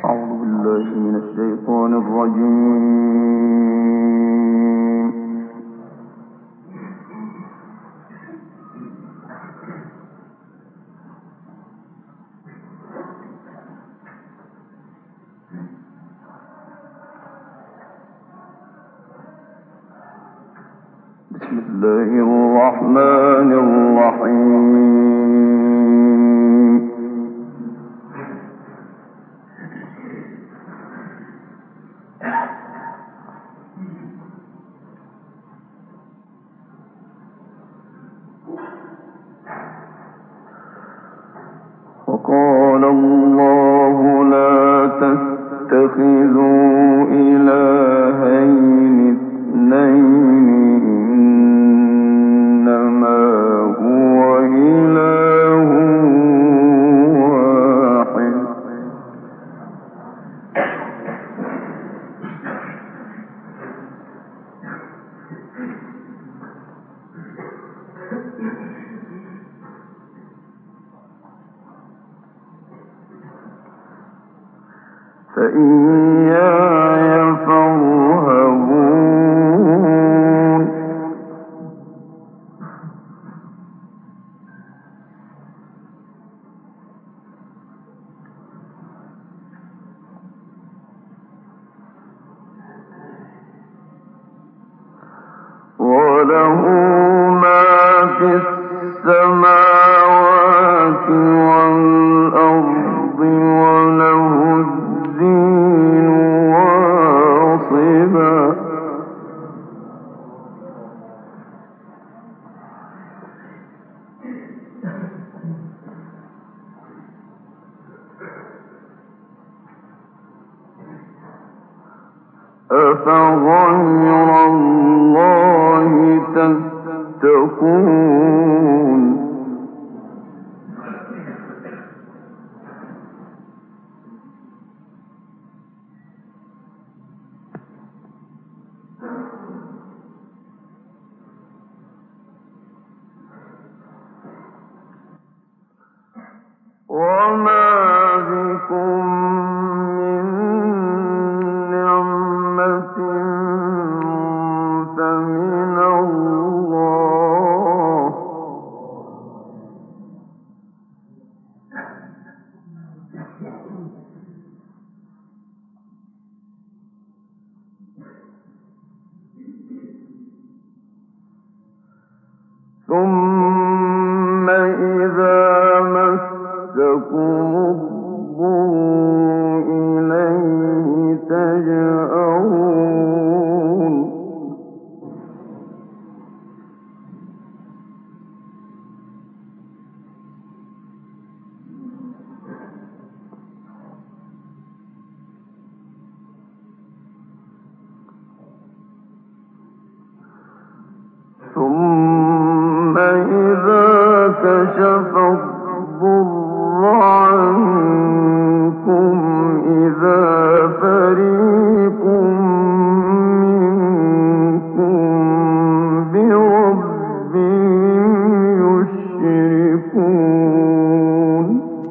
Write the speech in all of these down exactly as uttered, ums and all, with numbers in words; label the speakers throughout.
Speaker 1: وقال الله لا تتخذوا إلهين اثنين إنما هو إله واحد فإياي فارهبون وله ما في السماوات والأرض وله الدين واصبا أفغير الله تتقون وما بكم من نعمة فمن الله ثم إذا مسكم الضر إليه تجأرون ثم إذا كشف الضر عنكم إذا فريق منكم بربهم يشركون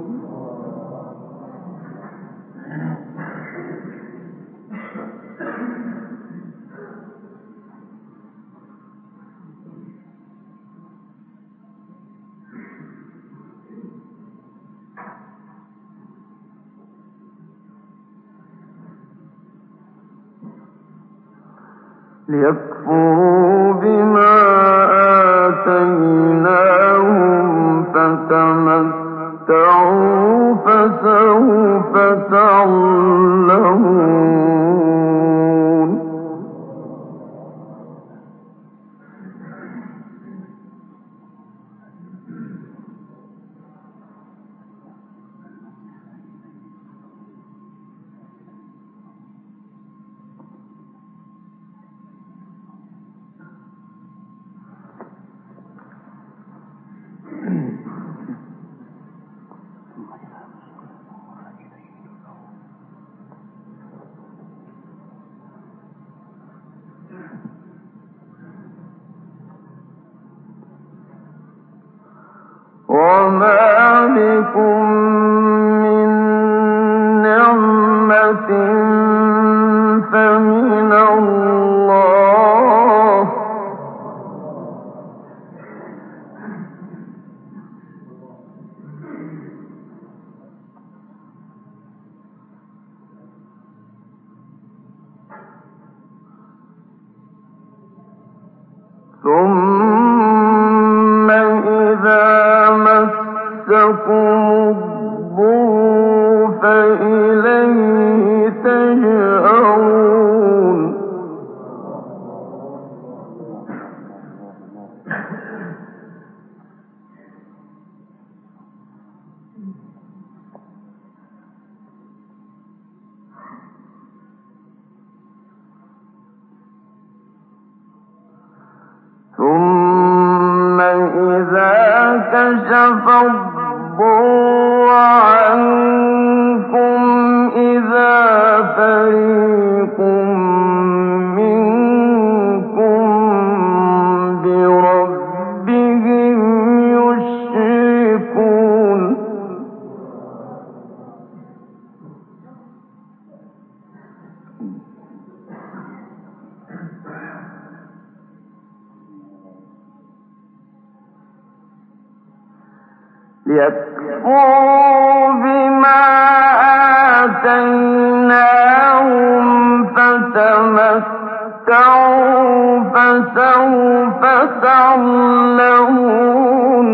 Speaker 1: ليكفروا بما آتيناهم فتمتعوا فسوف تعلمون وما بكم من نعمة فمن الله ثم إذا مسكم الضر فإليه تجأرون ثم إذا كشف الضر عنكم إذا فريق منكم بربهم يشركون ليكفروا بما آتيناهم فتمتعوا فسوف تعلمون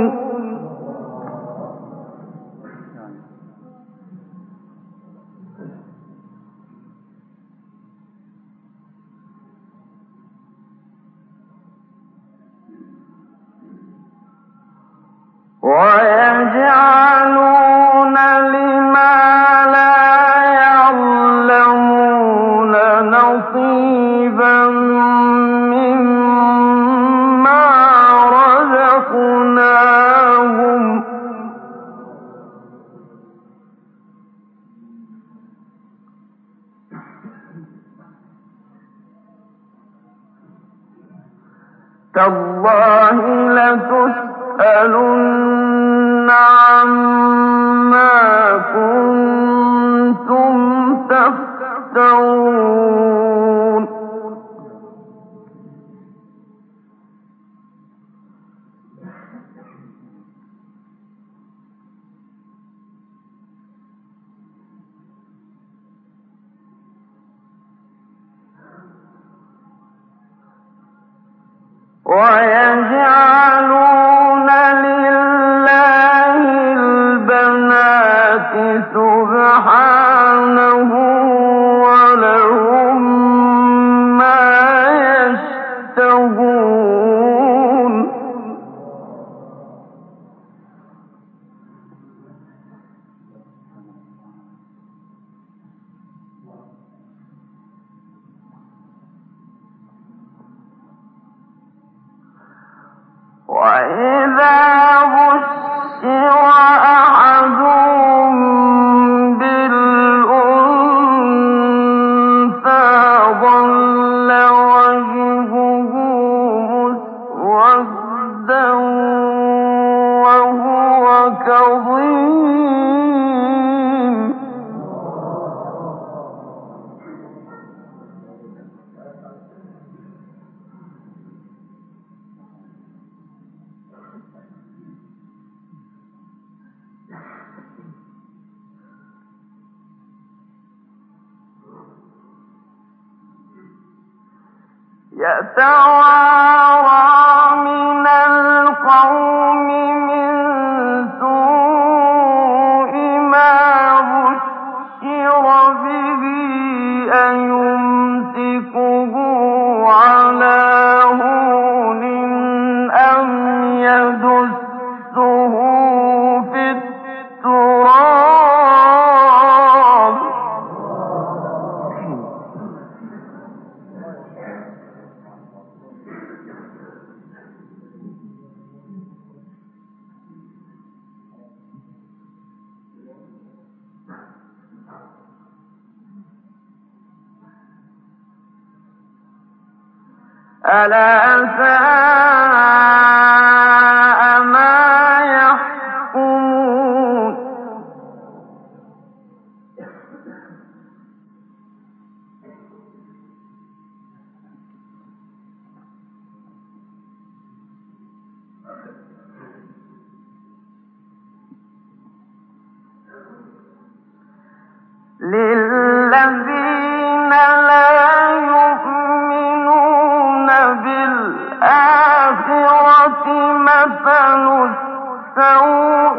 Speaker 1: ويجعلون لما لا يعلمون نصيبا مما رزقناهم تالله لتسألن عما كنتم تفترون ويجعلون لله البنات سبحانه ولهم ما يشتهون وإذا بشر أحدهم بالأنثى ظل وجهه مسودا وهو كظيم يتوارى من القوم من سوء ما بشر به أيمسكه على هون أم يدسه في التراب ألا ساء ما يحكمون للذين لا يؤمنون بالآخرة مثل السوء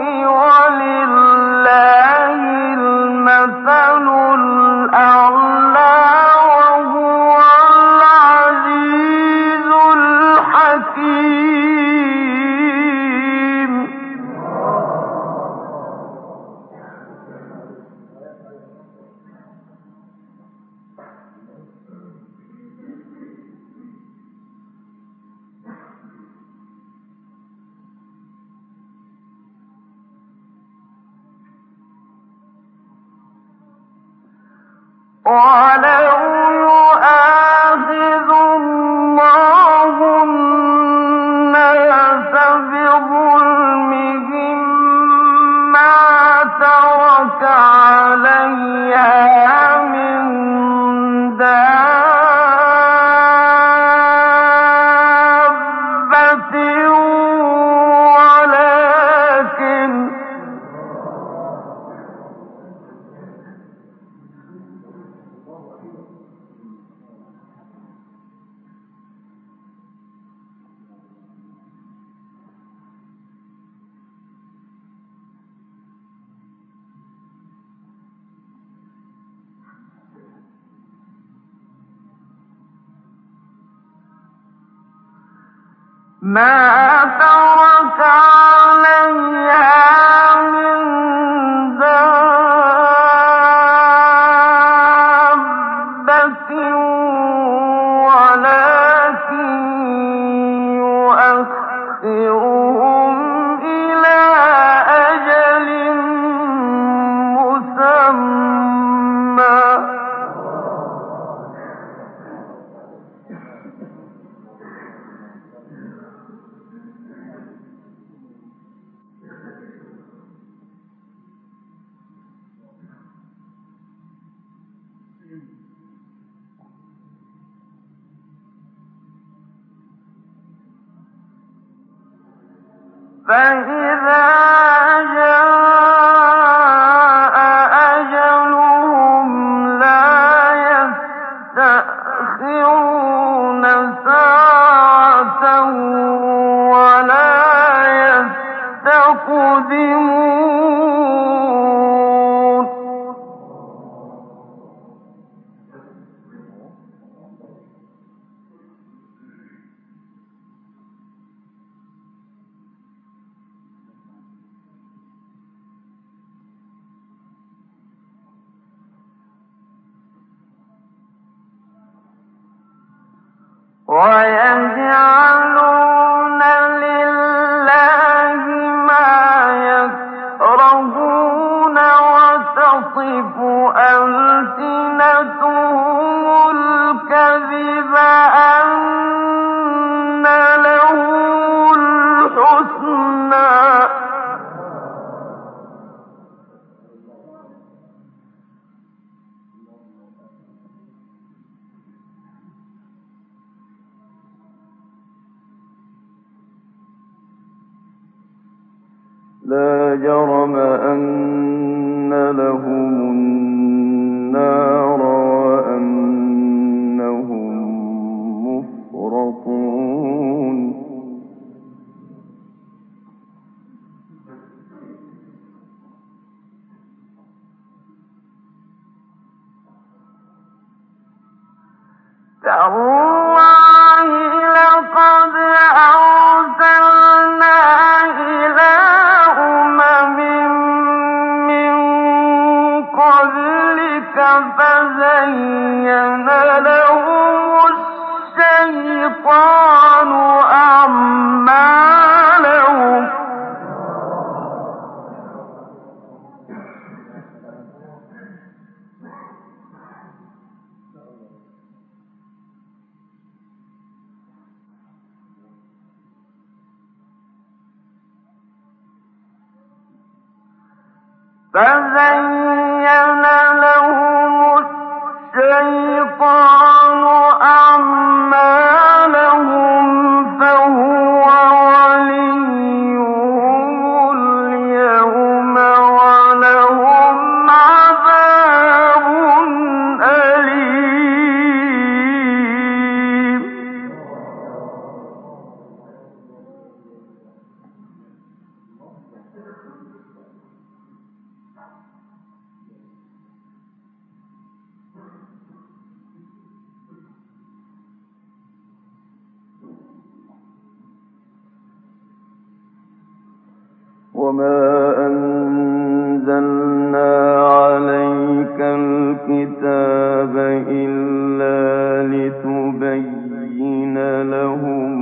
Speaker 1: ولله المثل الأعلى وهو العزيز الحكيم. ولو يؤاخذ الله الناس بظلمهم ما ترك عليها من دابة ولكن ما ترك عليها من دابة ولكن يؤخرهم إلى أجل مسمى. فإذا جاء أجلهم لا يستأخرون ساعة ولا يستقدمون. ويجعلون لله ما يكرهون وتصف ألسنتهم الكذب أن لهم الحسنى. لا جرم أن لهم النار وأنهم مفرطون. تالله لقد أرسلنا إلى أمم من قبلك فزين لهم الشيطان أعمالهم فزين لهم الشيطان أعمالهم فهو وليهم اليوم ولهم عذاب وما أنزلنا عليك الكتاب إلا لتبين لهم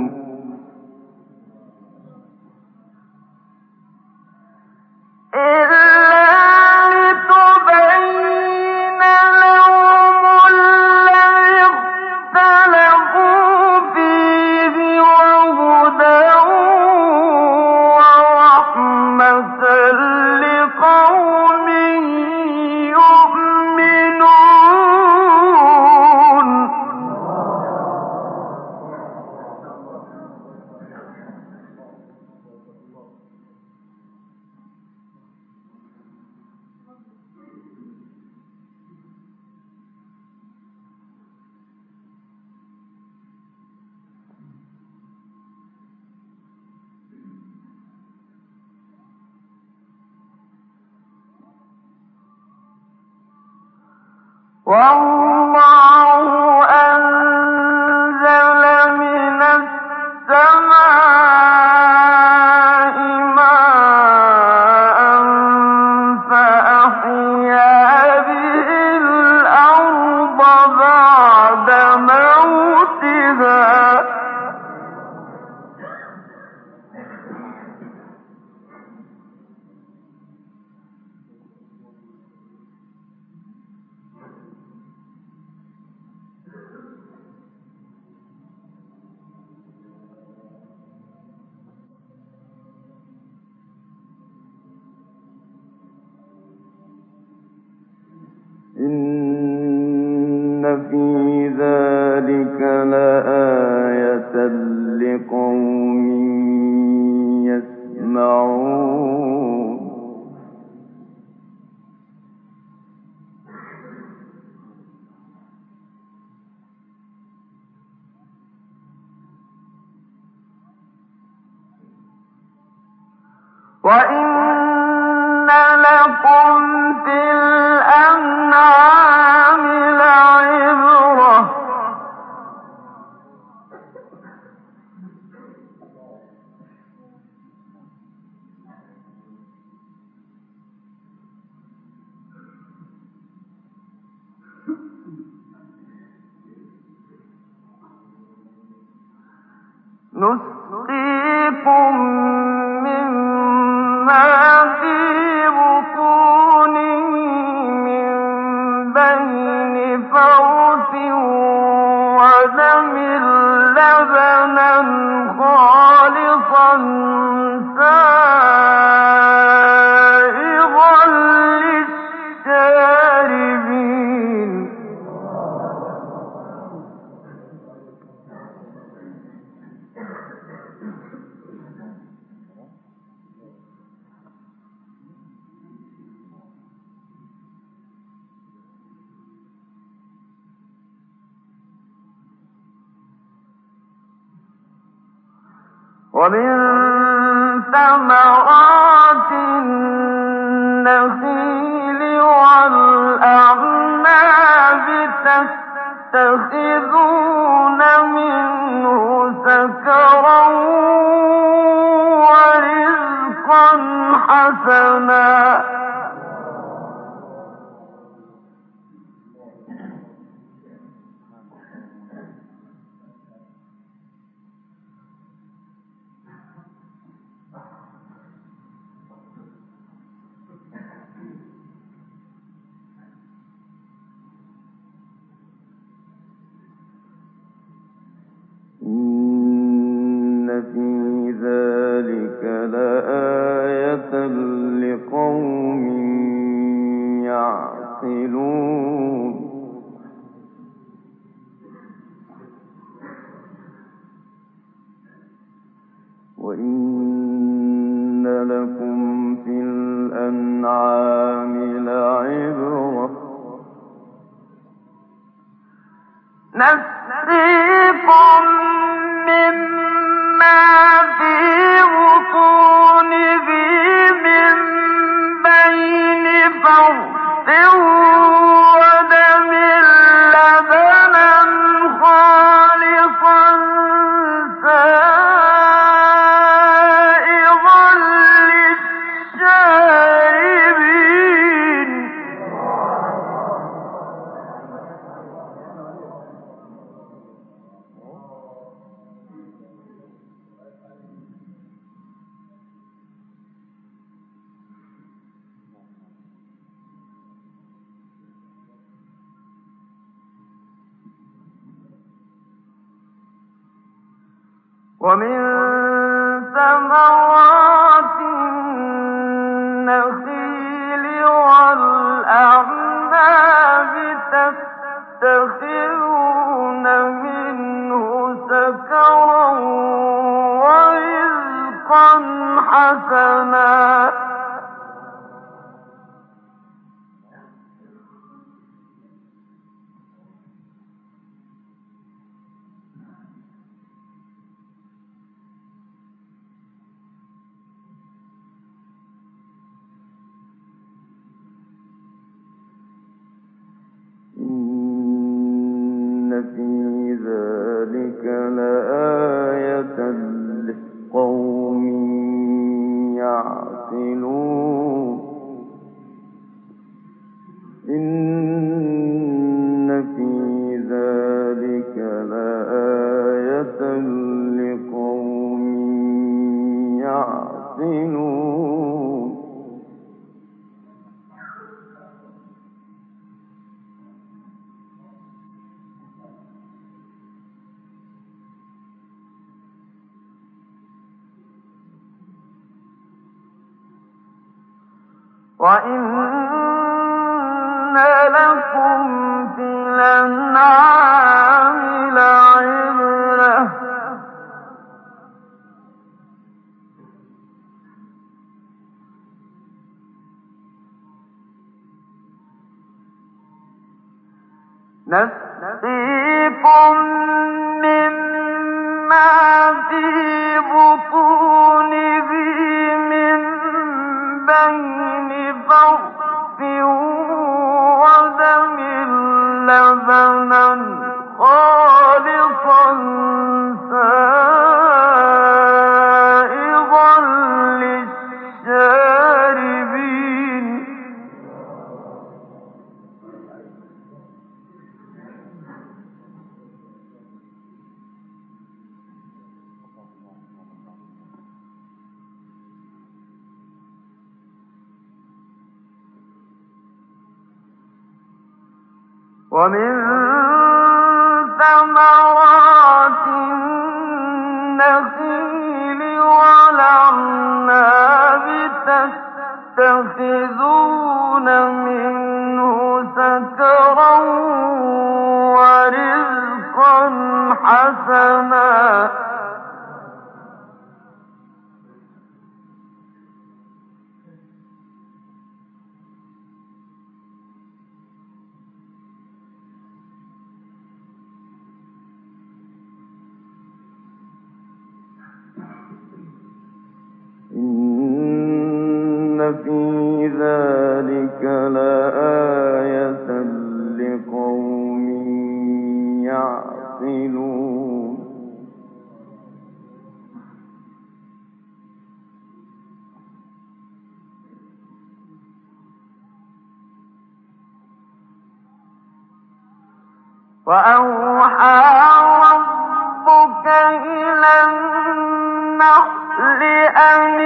Speaker 1: والله أنزل من السماء ماء فأحيا به الأرض بعد موتها إن في ذلك لآية لقوم يسمعون وإن لكم في الأنعام لعبرة نسقيكم مما في بطونه من بين فرث ودم لبنا خالصا سائغا للشاربين ومن ثمرات النخيل والأعناب تتخذون منه سكرا ورزقا حسنا إن في ذلك لآية لقوم يعقلون وإن لكم في الأنعام لعبرة نسقيكم مما في بطونه من بين فرث ودم لبنا خالصا سائغا ومن ثمرات النخيل والأعناب تتخذون منه سكرا ورزقا حسنا إن في ذلك لآية لقوم يعقلون إن في ذلك لآية لقوم يعقلون وَإِنَّ لَكُمْ فِي الْأَنْعَامِ لَعِبْرَةً ۖ نَسْقِيكُم مِّمَّا فِي بُطُونِهِ مِن بَيْنِ فَرْثٍ وَدَمٍ لَّبَنًا خَالِصًا سَائِغًا لِّلشَّارِبِينَ وَمِن ثَمَرَاتِ النَّخِيلِ وَالْأَعْنَابِ تَتَّخِذُونَ مِنْهُ سَكَرًا وَرِزْقًا حَسَنًا إن في ذلك لآية لقوم يعقلون وأوحى ربك إلى النحل أن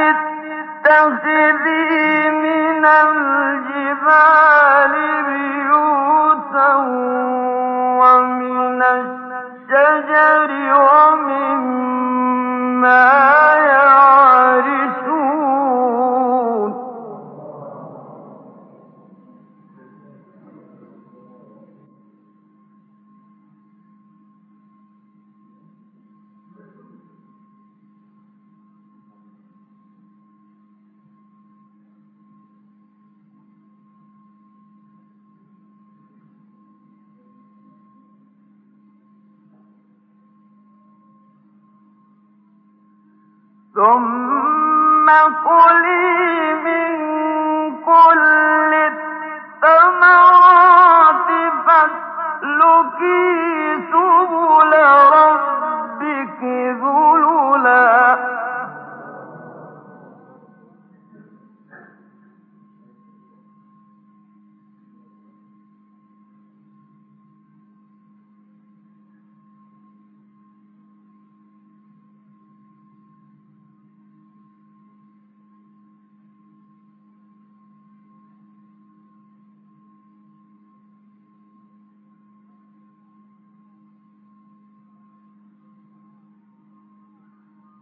Speaker 1: اتخذي من الجبال بيوتا ومن الشجر ومما يعرشون ثم كلي من كل الثمرات فاسلكي سبل ربك ذللا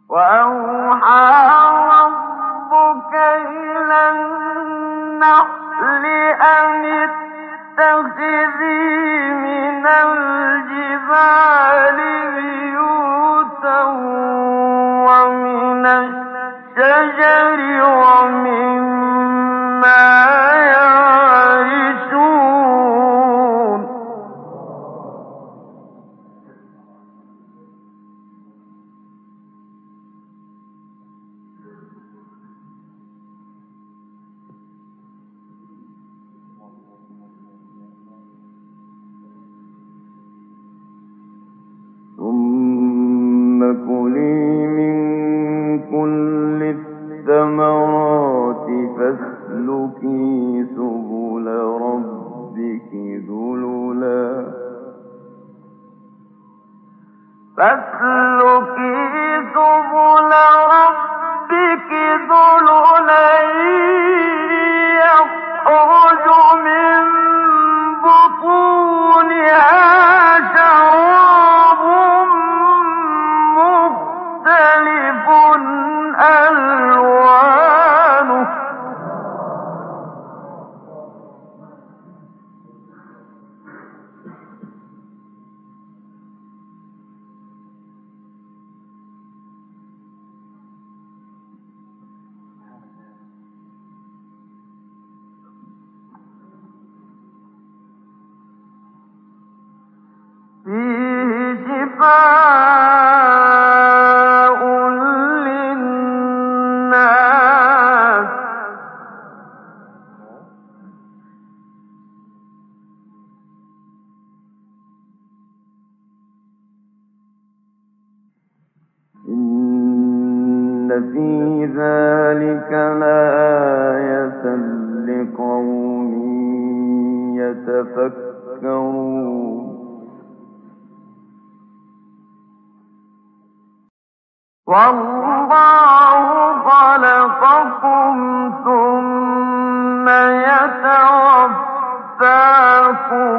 Speaker 1: وأوحى ربك إلى النحل أن اتخذي من الجبال بيوتا ومن الشجر ومما يعرشون ثم كلي من كل الثمرات فاسلكي سبل ربك ذللا فاسلكي سبل ربك ذللا يخرج من بطونها شراب مختلف ألوانه فيه شفاء للناس إن في ذلك لآية لقوم يتفكرون والله خلقكم ثم يتوفاكم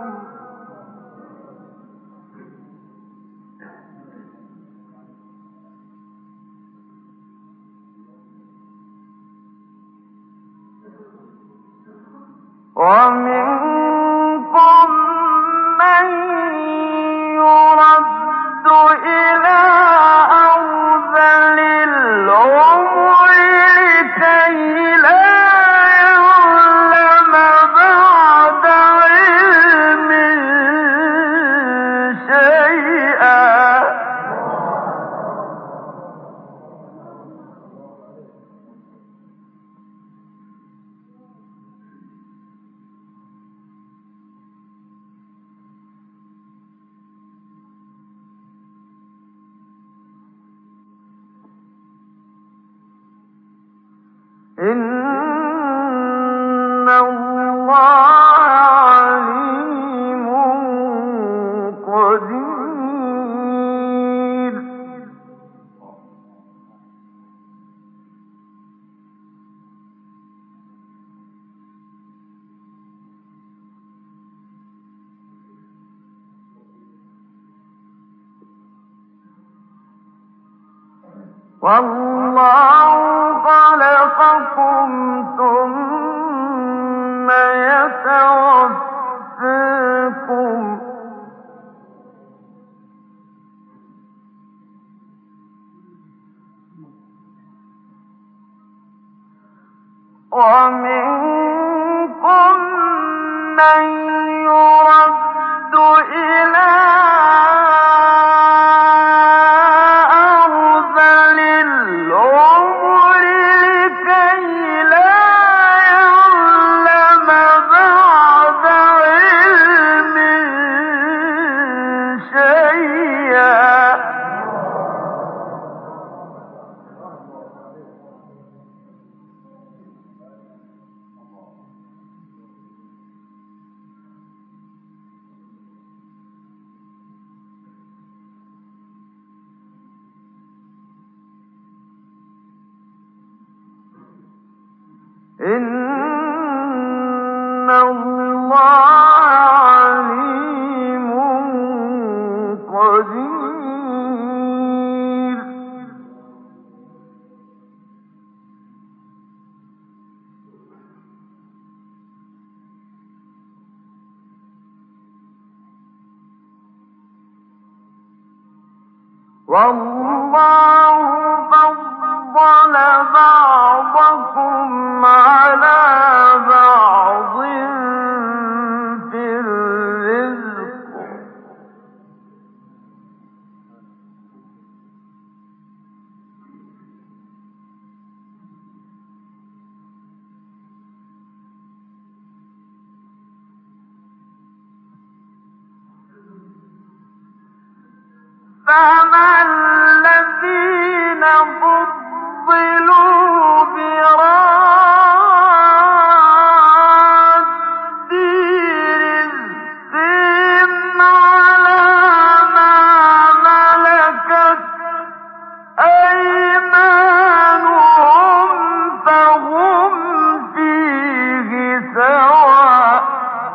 Speaker 1: ومنكم من يرد إلى أرذل العمر لكي لا يعلم بعد علم شيئا إن الله عليم قدير والله خلقكم ثم يتوفاكم ومنكم من يرد إلى إن الله عليم قدير والله فضل بعضكم على بعض في الرزق فما الذين فضلوا براد رزقهم على ما ملكت أيمانهم فهم فيه سواء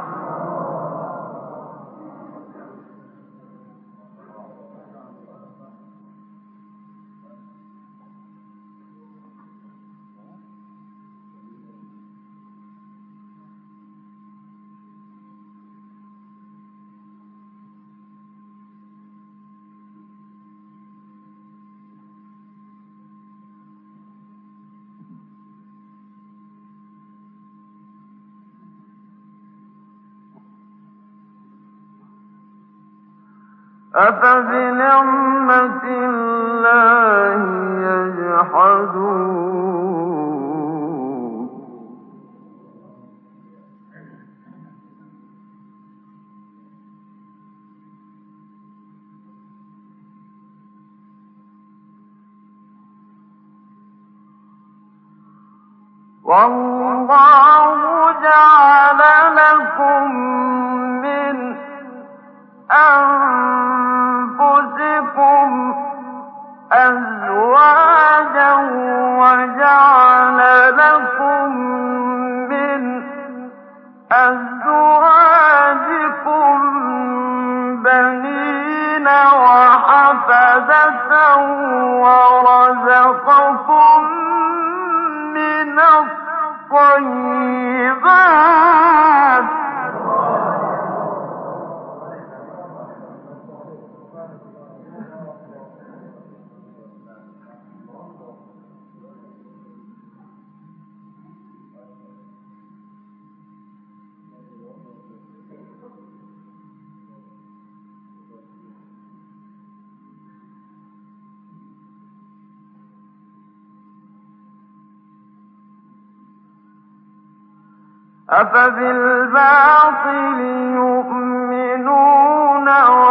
Speaker 1: أفبنعمة الله يجحدون والله جعل لكم من أنفسكم أزواجا وجعل لكم من أزواجكم بنين وحفدة ورزقكم من الطيبات أفبالباطل يؤمنون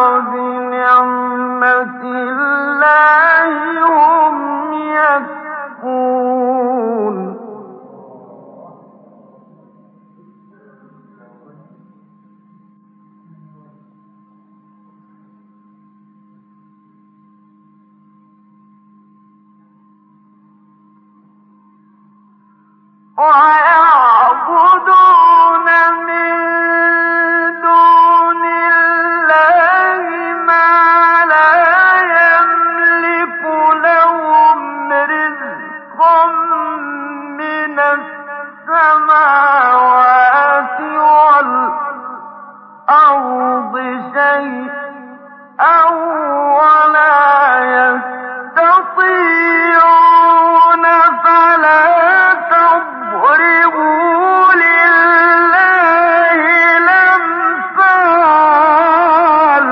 Speaker 1: وبنعمة الله هم يكفرون ويعبدون من دون الله ما لا يملك لهم رزقا من السماوات والأرض شيئا ولا يستطيعون فلا تضربوا لله الأمثال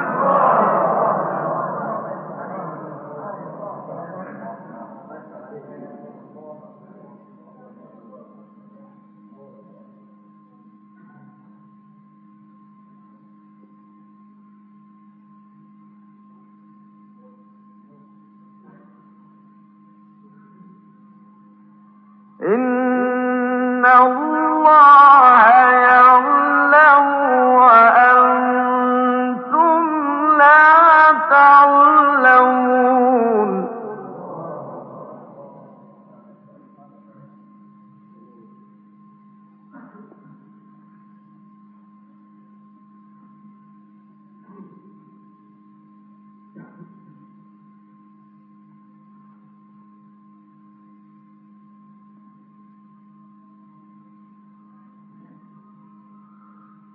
Speaker 1: إن الله يعلم وأنتم لا تعلمون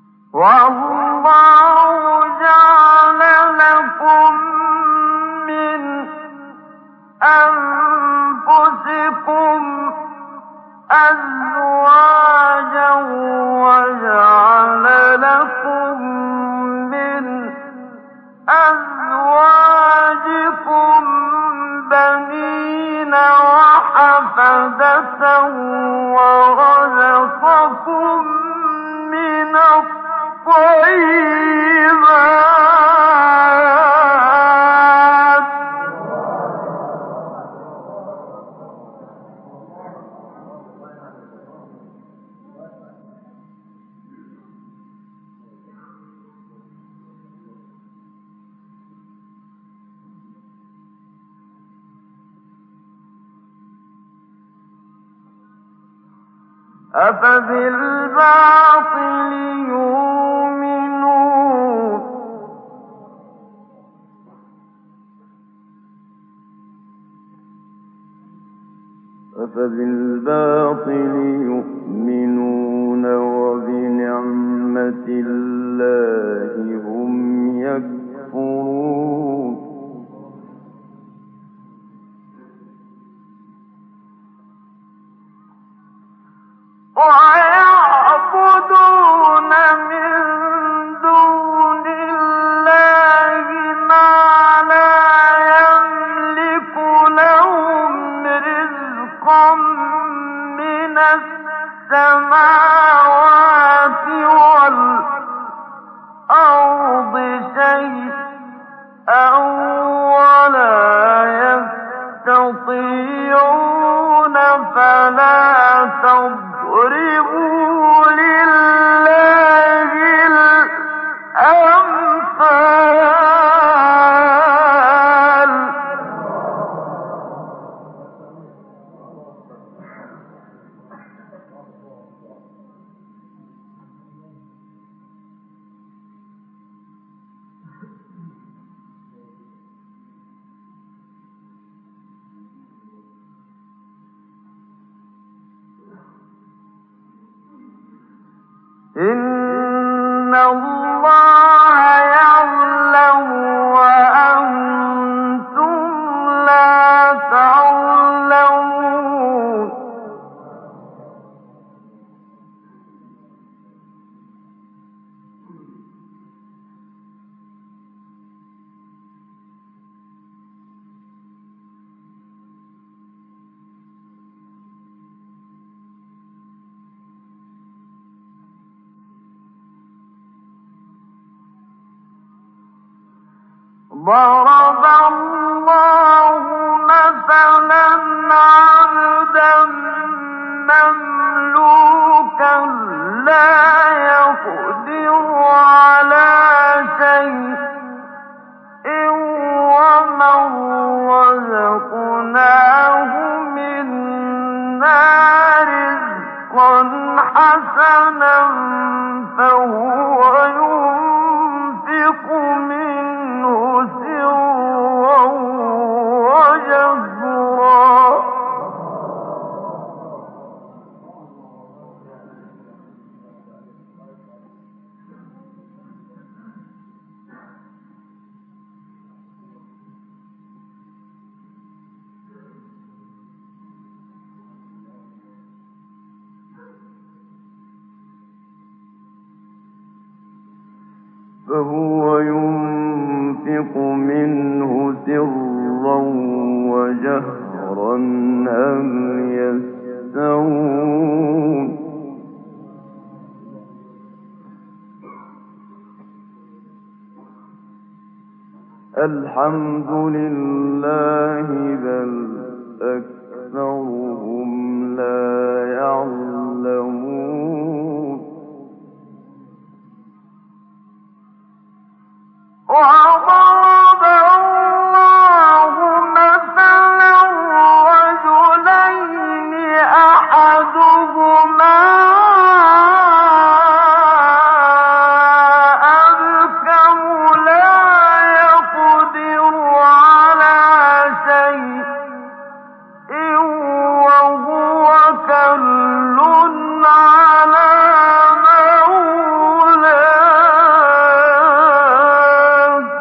Speaker 1: والله جعل لكم من عادة ورزقكم من الطيبات. أفبالباطل يؤمنون أفبالباطل يؤمنون وبنعمة الله هم يكفرون. ويعبدون من دون الله ما لا يملك لهم رزقا من السماوات والأرض شيئا ولا يستطيعون فلا تضربوا لله الأمثال. إن الله يعلم وأنتم لا تعلمون. ضرب الله مثلا عبدا مملوكا لا يقدر على شيء ومن رزقناه منا رزقا حسنا فهو ينفق منه سرا وجهرا. فهو ينفق منه سرا وجهرا هل يستوون. الحمد لله بل أكثرهم لا يعلمون. وضرب الله مثلا رجلين أحدهما أبكم لا يقدر على شيء وهو كل على مولاه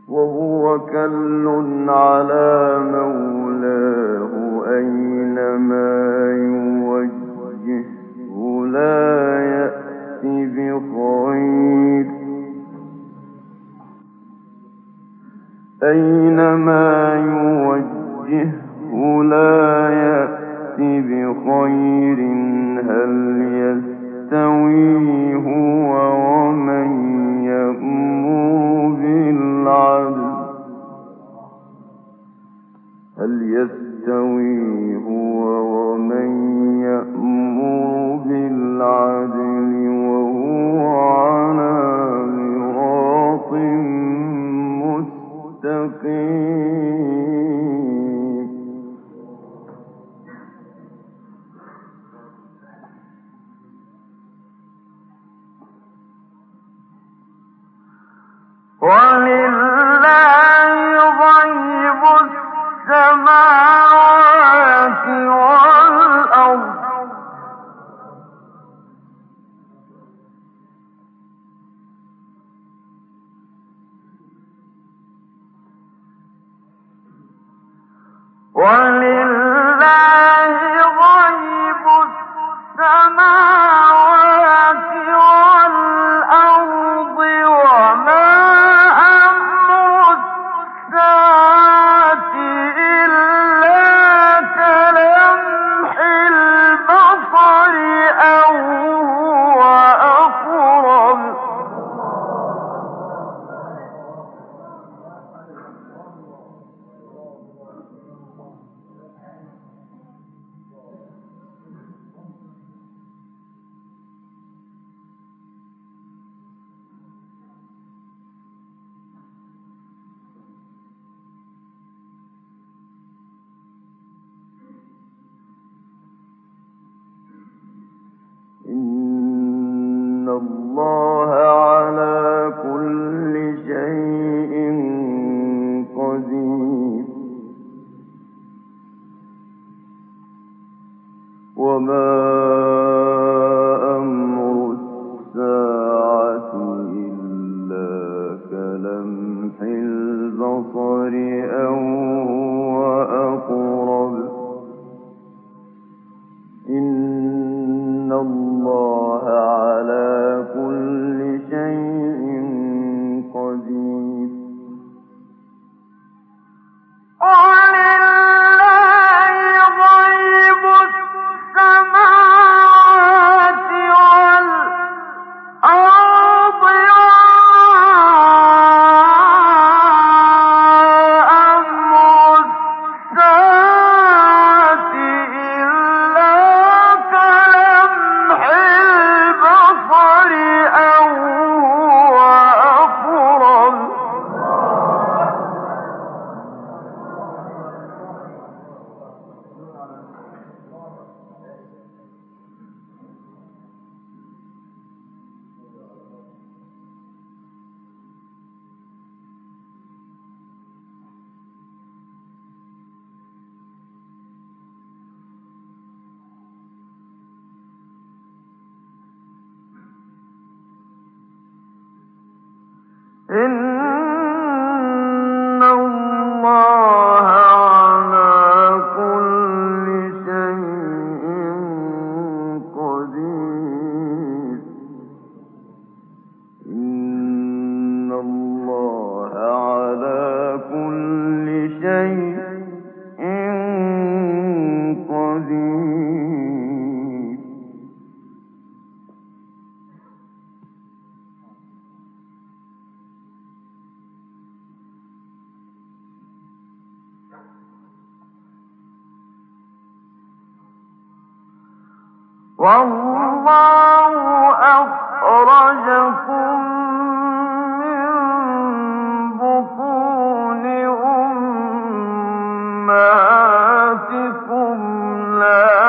Speaker 1: وهو كل على مولاه أينما يوجهه لا يأتي بخير أينما يوجهه لا يأتي بخير هل يستوي هو ومن يأمر بالعدل هل يستوي هو ومن يأمر بالعدل وهو على صراط مستقيم ولله غيب السماوات والأرض ولله غيب السماوات والأرض وما أمر الساعة إلا كلمح البصر أو هو أقرب إن الله على كل شيء قدير وما أمر الساعة إلا كلمح البصر أو هو أقرب إن الله على كل شيء قدير ولله غيب السماوات والأرض وأمر الساعة إلا كلمح البصر أو هو أقرب إن الله على كل شيء قدير إن الله على كل شيء قدير والله أخرجكم من بطون أمهاتكم لا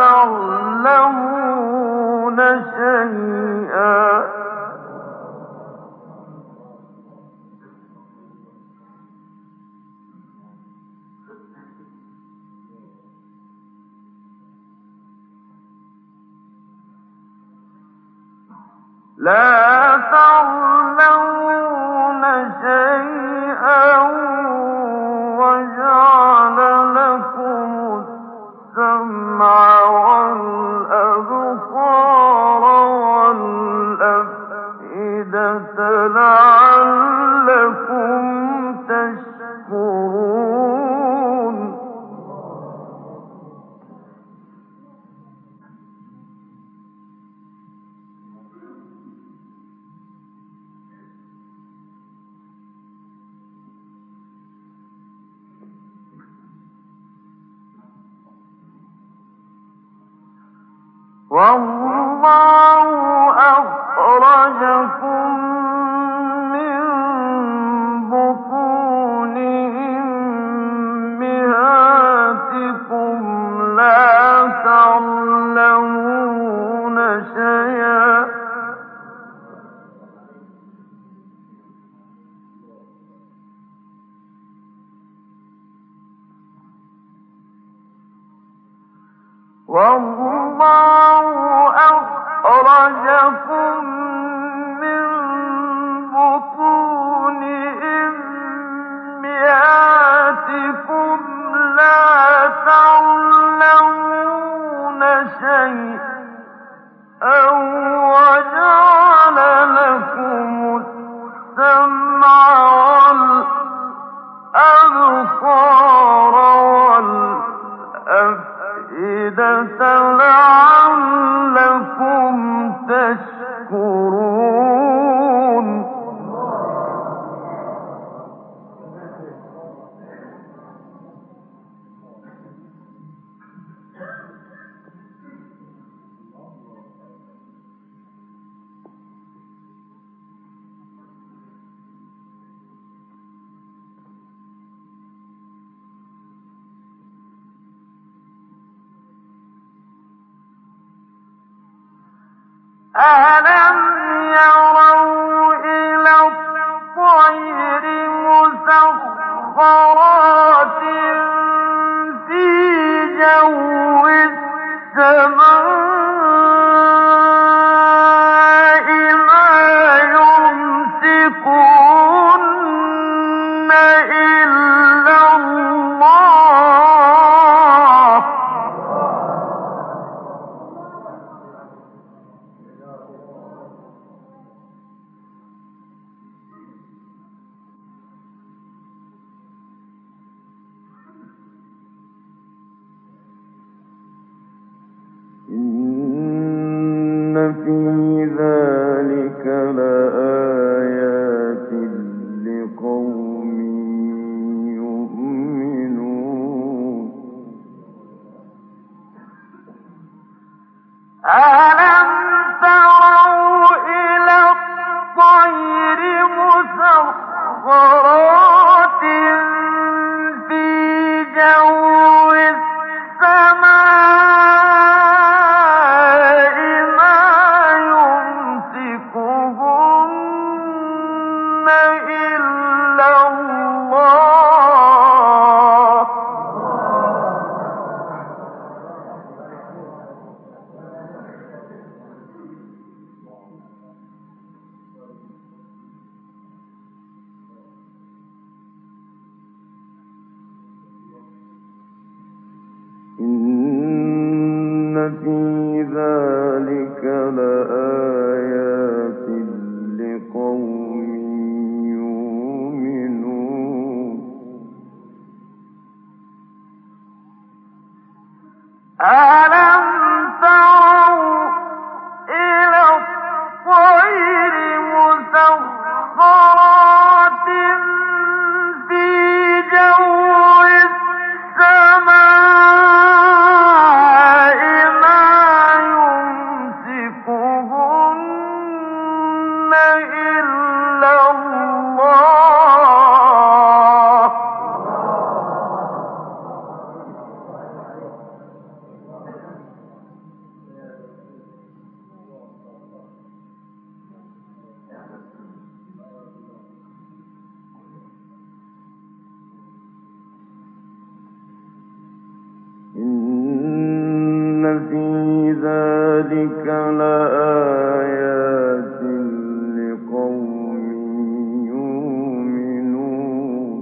Speaker 1: تعلمون شيئا لا تعلمون شيئا والله أخرجكم من بطون أمهاتكم لا تعلمون شيئا والله أخرجكم من بطون أمهاتكم لا تعلمون شيئا وجعل لكم السمع والأبصار والأفئدة لعلكم تشكرون أَلَمْ يَرَوْا إِلَى الطَّيْرِ مُسَخَّرَاتٍ فِي جَوِّ السَّمَاءِ مَا يُمْسِكُهُنَّ إِلَّا اللَّهُ إِنَّ فِي ذَلِكَ لَآيَاتٍ لِقَوْمٍ يُؤْمِنُونَ أَلَمْ تَرَوْا إِلَى الطَّيْرِ مُسَخَّرَاتٍ فِي جَوِّ السَّمَاءِ مَا يُمْسِكُهُنَّ إِلَّا اللَّهُ إِنَّ فِي ذَلِكَ لَآيَاتٍ لِقَوْمٍ يُؤْمِنُونَ أَلَمْ تَرَوْا إِلَى الطَّيْرِ مُسَخَّرَاتٍ فِي جَوِّ السَّمَاءِ مَا يُمْسِكُهُنَّ إِلَّا اللَّهُ إِنَّ فِي ذَلِكَ لَآيَاتٍ لِقَوْمٍ يُؤْمِنُونَ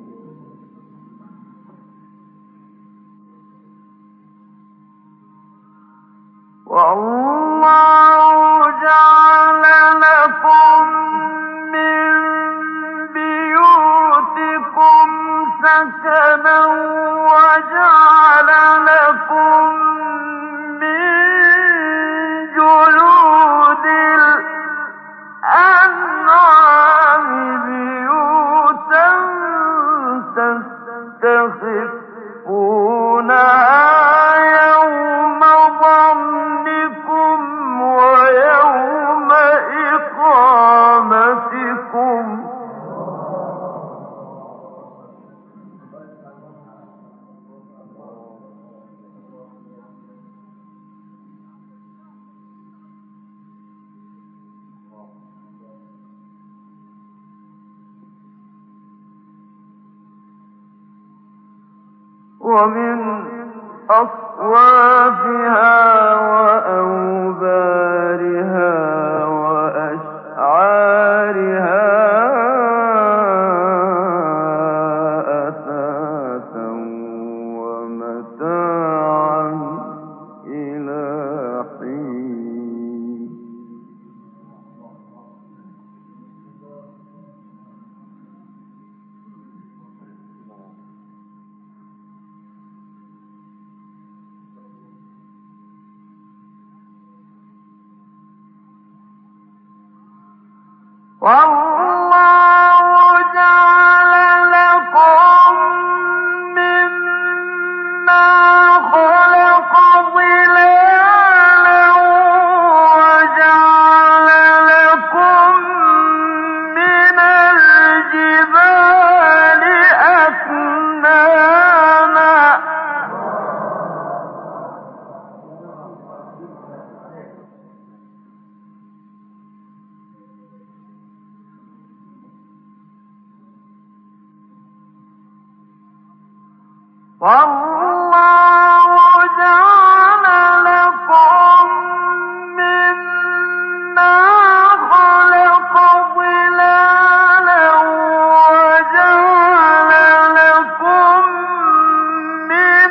Speaker 1: وَاللَّهُ جَعَلَ لَكُم مِّن بُيُوتِكُمْ سَكَنًا وَجَعَلَ لَكُم مِّن جُلُودِ ومن أصوافها وأوبارها وأشعارها أثاثا ومتاعا إلى حين. والله جعل لكم مما خلق ظلالا وجعل لكم من الجبال أكنانا والله جعل لكم مما خلق ظلالا وجعل لكم من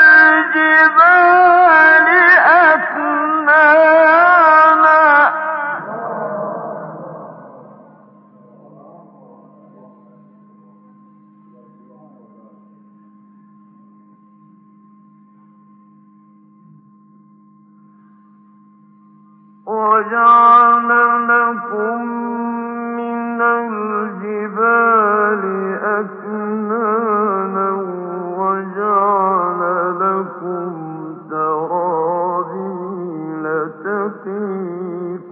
Speaker 1: الجبال أكنانا وجعل لكم من الجبال أكنانا وجعل لكم سرابيل تقيكم